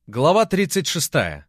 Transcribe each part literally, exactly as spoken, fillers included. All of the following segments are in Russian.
Глава тридцать шестая.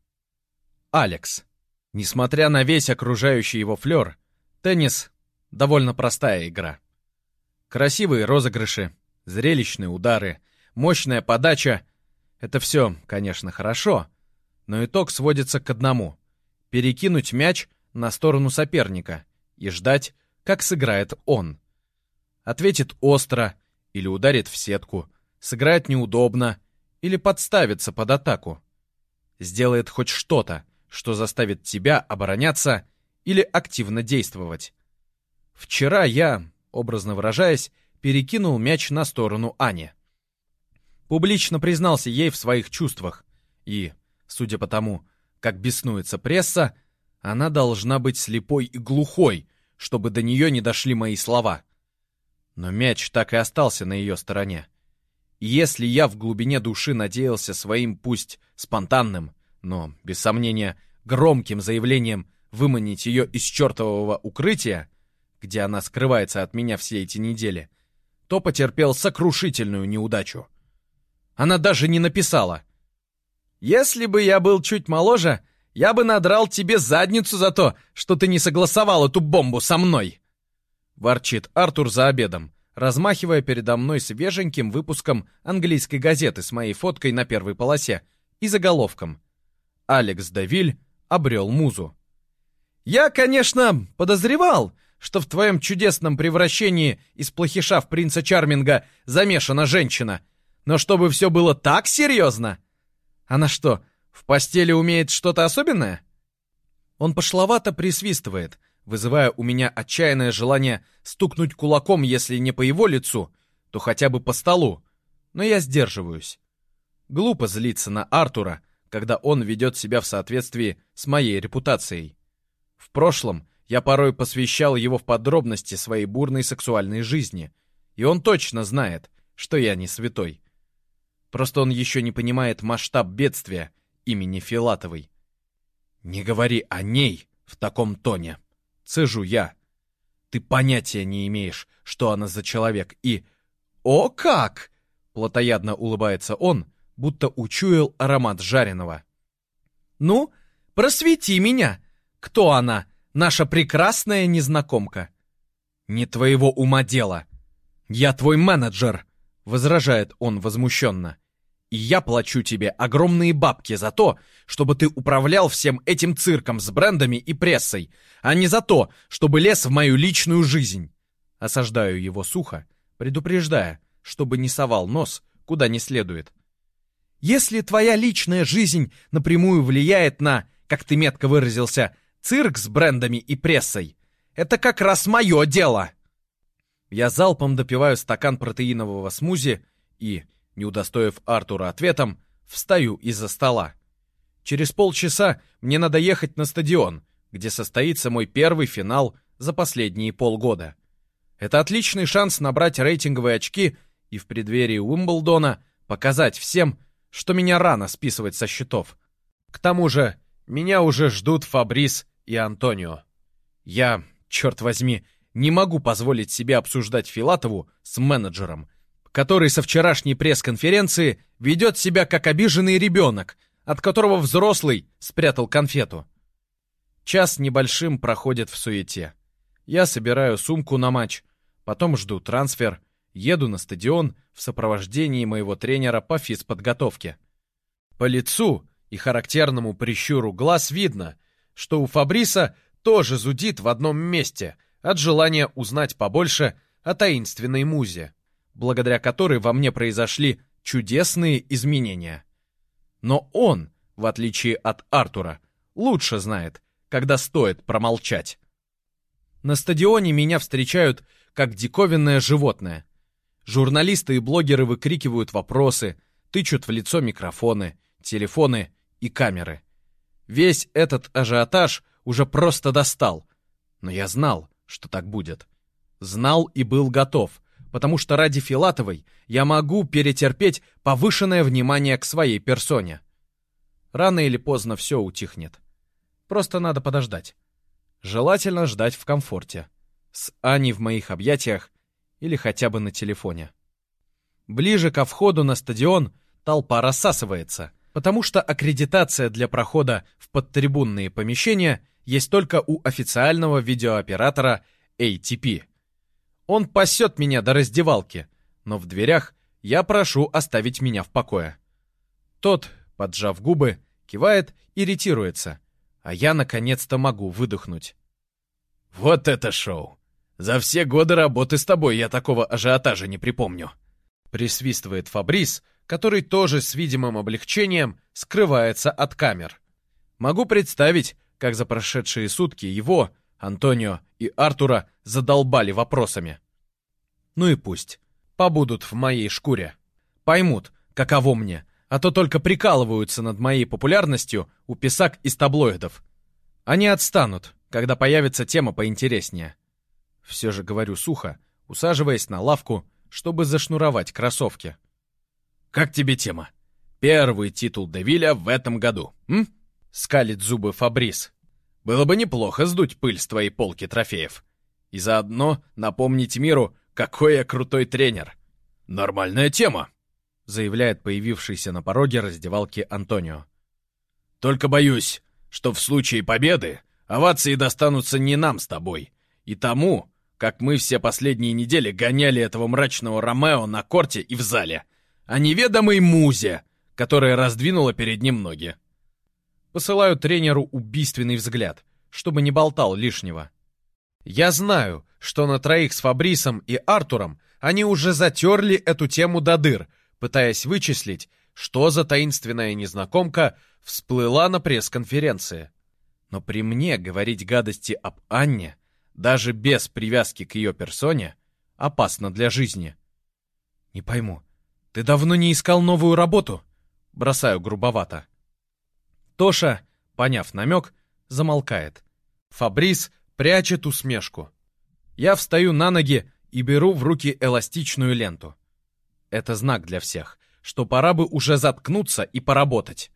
Алекс. Несмотря на весь окружающий его флёр, теннис — довольно простая игра. Красивые розыгрыши, зрелищные удары, мощная подача — это все, конечно, хорошо, но итог сводится к одному — перекинуть мяч на сторону соперника и ждать, как сыграет он. Ответит остро или ударит в сетку, сыграет неудобно или подставится под атаку. Сделает хоть что-то, что заставит тебя обороняться или активно действовать. Вчера я, образно выражаясь, перекинул мяч на сторону Ани. Публично признался ей в своих чувствах, и, судя по тому, как беснуется пресса, она должна быть слепой и глухой, чтобы до нее не дошли мои слова. Но мяч так и остался на ее стороне. И если я в глубине души надеялся своим, пусть спонтанным, но, без сомнения, громким заявлением выманить ее из чертового укрытия, где она скрывается от меня все эти недели, то потерпел сокрушительную неудачу. Она даже не написала: «Если бы я был чуть моложе, я бы надрал тебе задницу за то, что ты не согласовал эту бомбу со мной!» Ворчит Артур за обедом, размахивая передо мной свеженьким выпуском английской газеты с моей фоткой на первой полосе и заголовком: «Алекс де Виль обрел музу». «Я, конечно, подозревал, что в твоем чудесном превращении из плохиша в принца Чарминга замешана женщина, но чтобы все было так серьезно? Она что, в постели умеет что-то особенное?» Он пошловато присвистывает, вызывая у меня отчаянное желание стукнуть кулаком, если не по его лицу, то хотя бы по столу. Но я сдерживаюсь. Глупо злиться на Артура, когда он ведет себя в соответствии с моей репутацией. В прошлом я порой посвящал его в подробности своей бурной сексуальной жизни, и он точно знает, что я не святой. Просто он еще не понимает масштаб бедствия имени Филатовой. «Не говори о ней в таком тоне», — цежу я. «Ты понятия не имеешь, что она за человек, и...» «О, как!» — плотоядно улыбается он, будто учуял аромат жареного. «Ну, просвети меня! Кто она, наша прекрасная незнакомка?» «Не твоего ума дело! Я твой менеджер!» — возражает он возмущенно. «И я плачу тебе огромные бабки за то, чтобы ты управлял всем этим цирком с брендами и прессой, а не за то, чтобы лез в мою личную жизнь!» Осаждаю его сухо, предупреждая, чтобы не совал нос куда не следует. «Если твоя личная жизнь напрямую влияет на, как ты метко выразился, цирк с брендами и прессой, это как раз мое дело!» Я залпом допиваю стакан протеинового смузи и, не удостоив Артура ответом, встаю из-за стола. Через полчаса мне надо ехать на стадион, где состоится мой первый финал за последние полгода. Это отличный шанс набрать рейтинговые очки и в преддверии Уимблдона показать всем, что меня рано списывать со счетов. К тому же, меня уже ждут Фабрис и Антонио. Я, черт возьми, не могу позволить себе обсуждать Филатову с менеджером, который со вчерашней пресс-конференции ведет себя как обиженный ребенок, от которого взрослый спрятал конфету. Час небольшим проходит в суете. Я собираю сумку на матч, потом жду трансфер, еду на стадион в сопровождении моего тренера по физподготовке. По лицу и характерному прищуру глаз видно, что у Фабриса тоже зудит в одном месте от желания узнать побольше о таинственной музе, благодаря которой во мне произошли чудесные изменения. Но он, в отличие от Артура, лучше знает, когда стоит промолчать. На стадионе меня встречают как диковинное животное. Журналисты и блогеры выкрикивают вопросы, тычут в лицо микрофоны, телефоны и камеры. Весь этот ажиотаж уже просто достал. Но я знал, что так будет. Знал и был готов, потому что ради Филатовой я могу перетерпеть повышенное внимание к своей персоне. Рано или поздно все утихнет. Просто надо подождать. Желательно ждать в комфорте. С Аней в моих объятиях или хотя бы на телефоне. Ближе ко входу на стадион толпа рассасывается, потому что аккредитация для прохода в подтрибунные помещения есть только у официального видеооператора эй ти пи. Он пасет меня до раздевалки, но в дверях я прошу оставить меня в покое. Тот, поджав губы, кивает и ретируется, а я наконец-то могу выдохнуть. «Вот это шоу! За все годы работы с тобой я такого ажиотажа не припомню!» Присвистывает Фабрис, который тоже с видимым облегчением скрывается от камер. Могу представить, как за прошедшие сутки его, Антонио и Артура задолбали вопросами. Ну и пусть. Побудут в моей шкуре. Поймут, каково мне, а то только прикалываются над моей популярностью у писак из таблоидов. Они отстанут, когда появится тема поинтереснее. Все же говорю сухо, усаживаясь на лавку, чтобы зашнуровать кроссовки. «Как тебе тема? Первый титул Девиля в этом году, м?» — скалит зубы Фабрис. «Было бы неплохо сдуть пыль с твоей полки трофеев. И заодно напомнить миру, какой я крутой тренер. Нормальная тема», — заявляет появившийся на пороге раздевалки Антонио. «Только боюсь, что в случае победы овации достанутся не нам с тобой, и тому, как мы все последние недели гоняли этого мрачного Ромео на корте и в зале, а неведомой Музе, которая раздвинула перед ним ноги». Посылаю тренеру убийственный взгляд, чтобы не болтал лишнего. Я знаю, что на троих с Фабрисом и Артуром они уже затерли эту тему до дыр, пытаясь вычислить, что за таинственная незнакомка всплыла на пресс-конференции. Но при мне говорить гадости об Анне, даже без привязки к ее персоне, опасно для жизни. Не пойму, ты давно не искал новую работу? Бросаю грубовато. Тоша, поняв намек, замолкает. Фабрис прячет усмешку. Я встаю на ноги и беру в руки эластичную ленту. Это знак для всех, что пора бы уже заткнуться и поработать.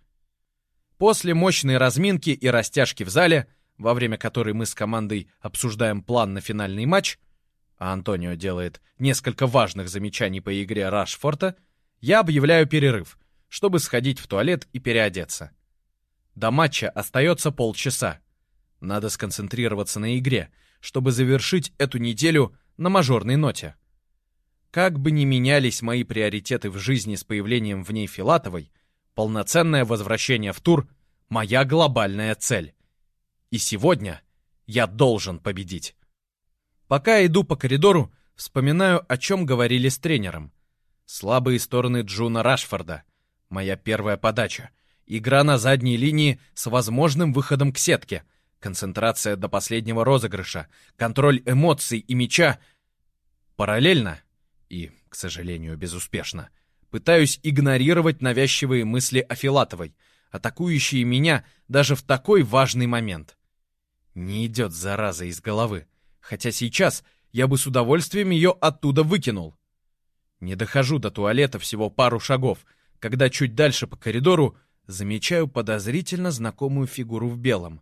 После мощной разминки и растяжки в зале, во время которой мы с командой обсуждаем план на финальный матч, а Антонио делает несколько важных замечаний по игре Рашфорда, я объявляю перерыв, чтобы сходить в туалет и переодеться. До матча остается полчаса. Надо сконцентрироваться на игре, чтобы завершить эту неделю на мажорной ноте. Как бы ни менялись мои приоритеты в жизни с появлением в ней Филатовой, полноценное возвращение в тур — моя глобальная цель. И сегодня я должен победить. Пока иду по коридору, вспоминаю, о чем говорили с тренером. Слабые стороны Джуна Рашфорда, моя первая подача, игра на задней линии с возможным выходом к сетке, концентрация до последнего розыгрыша, контроль эмоций и мяча. Параллельно, и, к сожалению, безуспешно, пытаюсь игнорировать навязчивые мысли о Филатовой, атакующие меня даже в такой важный момент. Не идет зараза из головы, хотя сейчас я бы с удовольствием ее оттуда выкинул. Не дохожу до туалета всего пару шагов, когда чуть дальше по коридору замечаю подозрительно знакомую фигуру в белом.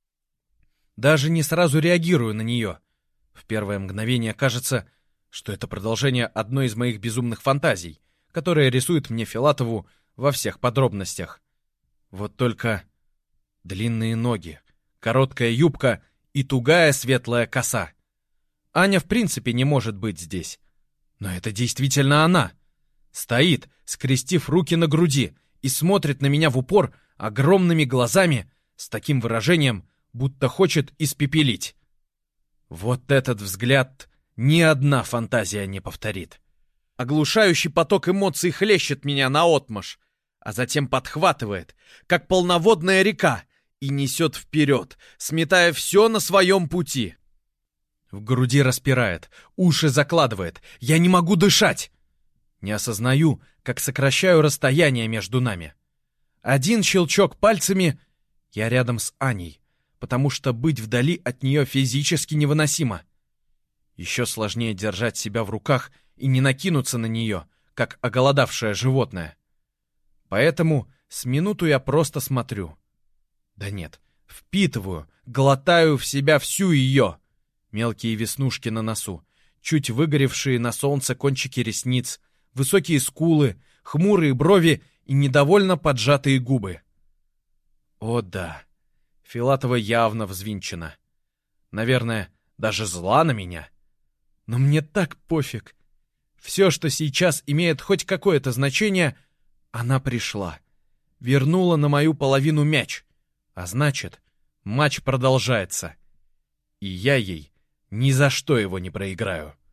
Даже не сразу реагирую на нее. В первое мгновение кажется, что это продолжение одной из моих безумных фантазий, которая рисует мне Филатову во всех подробностях. Вот только длинные ноги, короткая юбка и тугая светлая коса. Аня в принципе не может быть здесь. Но это действительно она. Стоит, скрестив руки на груди, и смотрит на меня в упор огромными глазами с таким выражением, будто хочет испепелить. Вот этот взгляд ни одна фантазия не повторит. Оглушающий поток эмоций хлещет меня наотмашь, а затем подхватывает, как полноводная река, и несет вперед, сметая все на своем пути. В груди распирает, уши закладывает, я не могу дышать. Не осознаю, как сокращаю расстояние между нами. Один щелчок пальцами — я рядом с Аней, потому что быть вдали от нее физически невыносимо. Еще сложнее держать себя в руках и не накинуться на нее, как оголодавшее животное. Поэтому с минуту я просто смотрю. Да нет, впитываю, глотаю в себя всю ее. Мелкие веснушки на носу, чуть выгоревшие на солнце кончики ресниц, высокие скулы, хмурые брови и недовольно поджатые губы. О да, Филатова явно взвинчена. Наверное, даже зла на меня. Но мне так пофиг. Все, что сейчас имеет хоть какое-то значение, она пришла. Вернула на мою половину мяч. А значит, матч продолжается. И я ей ни за что его не проиграю.